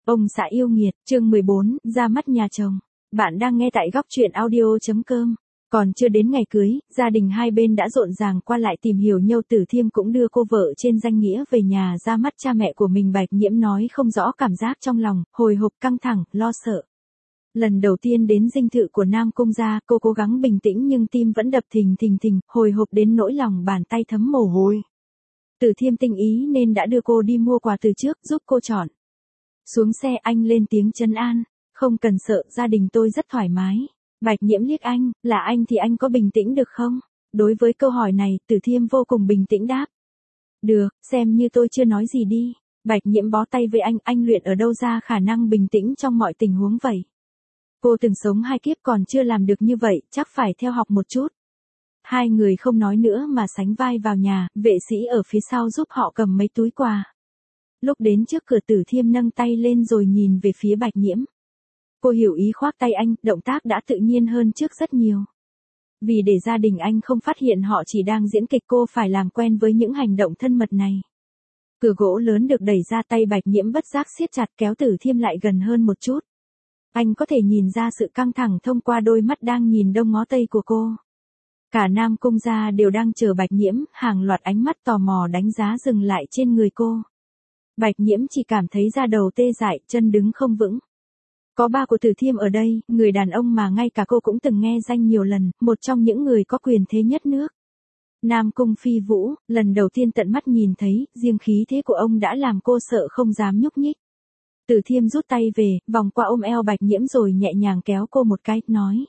Ông xã yêu nghiệt, chương 14, ra mắt nhà chồng. Bạn đang nghe tại góc truyện audio.com. Còn chưa đến ngày cưới, gia đình hai bên đã rộn ràng qua lại tìm hiểu nhau. Tử Thiêm cũng đưa cô vợ trên danh nghĩa về nhà ra mắt cha mẹ của mình. Bạch Nhiễm nói không rõ cảm giác trong lòng, hồi hộp, căng thẳng, lo sợ. Lần đầu tiên đến dinh thự của Nam Cung gia, cô cố gắng bình tĩnh nhưng tim vẫn đập thình thình, hồi hộp đến nỗi lòng bàn tay thấm mồ hôi. Tử Thiêm tinh ý nên đã đưa cô đi mua quà từ trước, giúp cô chọn. Xuống xe anh lên tiếng trấn an, không cần sợ, gia đình tôi rất thoải mái. Bạch Nhiễm liếc anh, là anh thì anh có bình tĩnh được không? Đối với câu hỏi này, Tử Thiêm vô cùng bình tĩnh đáp. Được, xem như tôi chưa nói gì đi. Bạch Nhiễm bó tay với anh luyện ở đâu ra khả năng bình tĩnh trong mọi tình huống vậy? Cô từng sống 2 kiếp còn chưa làm được như vậy, chắc phải theo học một chút. Hai người không nói nữa mà sánh vai vào nhà, vệ sĩ ở phía sau giúp họ cầm mấy túi quà. Lúc đến trước cửa, Tử Thiêm nâng tay lên rồi nhìn về phía Bạch Nhiễm. Cô hiểu ý khoác tay anh, động tác đã tự nhiên hơn trước rất nhiều. Vì để gia đình anh không phát hiện họ chỉ đang diễn kịch, cô phải làm quen với những hành động thân mật này. Cửa gỗ lớn được đẩy ra, tay Bạch Nhiễm bất giác siết chặt kéo Tử Thiêm lại gần hơn một chút. Anh có thể nhìn ra sự căng thẳng thông qua đôi mắt đang nhìn đông ngó tây của cô. Cả Nam Cung gia đều đang chờ Bạch Nhiễm, hàng loạt ánh mắt tò mò đánh giá dừng lại trên người cô. Bạch Nhiễm chỉ cảm thấy da đầu tê dại, chân đứng không vững. Có ba của Tử Thiêm ở đây, người đàn ông mà ngay cả cô cũng từng nghe danh nhiều lần, một trong những người có quyền thế nhất nước. Nam Cung Phi Vũ, lần đầu tiên tận mắt nhìn thấy, riêng khí thế của ông đã làm cô sợ không dám nhúc nhích. Tử Thiêm rút tay về, vòng qua ôm eo Bạch Nhiễm rồi nhẹ nhàng kéo cô một cái, nói.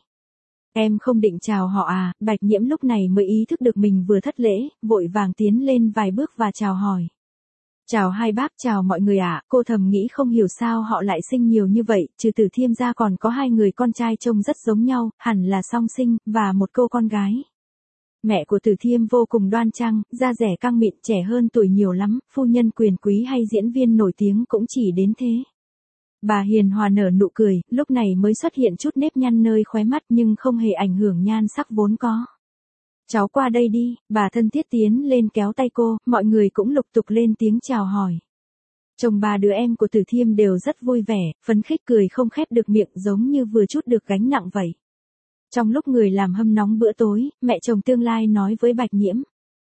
Em không định chào họ à? Bạch Nhiễm lúc này mới ý thức được mình vừa thất lễ, vội vàng tiến lên vài bước và chào hỏi. Chào hai bác, chào mọi người ạ. Cô thầm nghĩ không hiểu sao họ lại sinh nhiều như vậy, trừ Tử Thiêm ra còn có 2 người con trai trông rất giống nhau, hẳn là song sinh, và một cô con gái. Mẹ của Tử Thiêm vô cùng đoan trang, da dẻ căng mịn, trẻ hơn tuổi nhiều lắm, phu nhân quyền quý hay diễn viên nổi tiếng cũng chỉ đến thế. Bà hiền hòa nở nụ cười, lúc này mới xuất hiện chút nếp nhăn nơi khóe mắt nhưng không hề ảnh hưởng nhan sắc vốn có. Cháu qua đây đi, bà thân thiết tiến lên kéo tay cô, mọi người cũng lục tục lên tiếng chào hỏi. Chồng 3 đứa em của Tử Thiêm đều rất vui vẻ, phấn khích cười không khép được miệng, giống như vừa trút được gánh nặng vậy. Trong lúc người làm hâm nóng bữa tối, mẹ chồng tương lai nói với Bạch Nhiễm.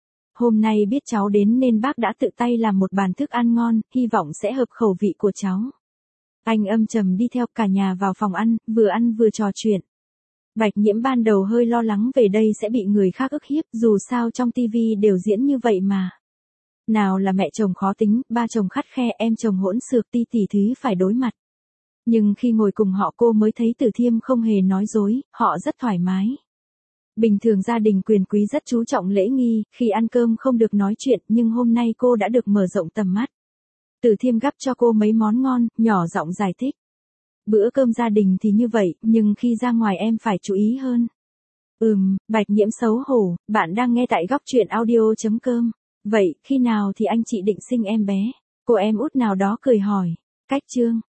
Hôm nay biết cháu đến nên bác đã tự tay làm một bàn thức ăn ngon, hy vọng sẽ hợp khẩu vị của cháu. Anh âm trầm đi theo cả nhà vào phòng ăn vừa trò chuyện. Bạch Nhiễm ban đầu hơi lo lắng về đây sẽ bị người khác ức hiếp, dù sao trong tivi đều diễn như vậy mà. Nào là mẹ chồng khó tính, ba chồng khắt khe, em chồng hỗn xược, tỷ thứ phải đối mặt. Nhưng khi ngồi cùng họ cô mới thấy Tử Thiêm không hề nói dối, họ rất thoải mái. Bình thường gia đình quyền quý rất chú trọng lễ nghi, khi ăn cơm không được nói chuyện, nhưng hôm nay cô đã được mở rộng tầm mắt. Tử Thiêm gắp cho cô mấy món ngon, nhỏ giọng giải thích. Bữa cơm gia đình thì như vậy, nhưng khi ra ngoài em phải chú ý hơn. Bạch Nhiễm xấu hổ, bạn đang nghe tại góc truyện audio.com. Vậy, khi nào thì anh chị định sinh em bé? Cô em út nào đó cười hỏi. Cách chương.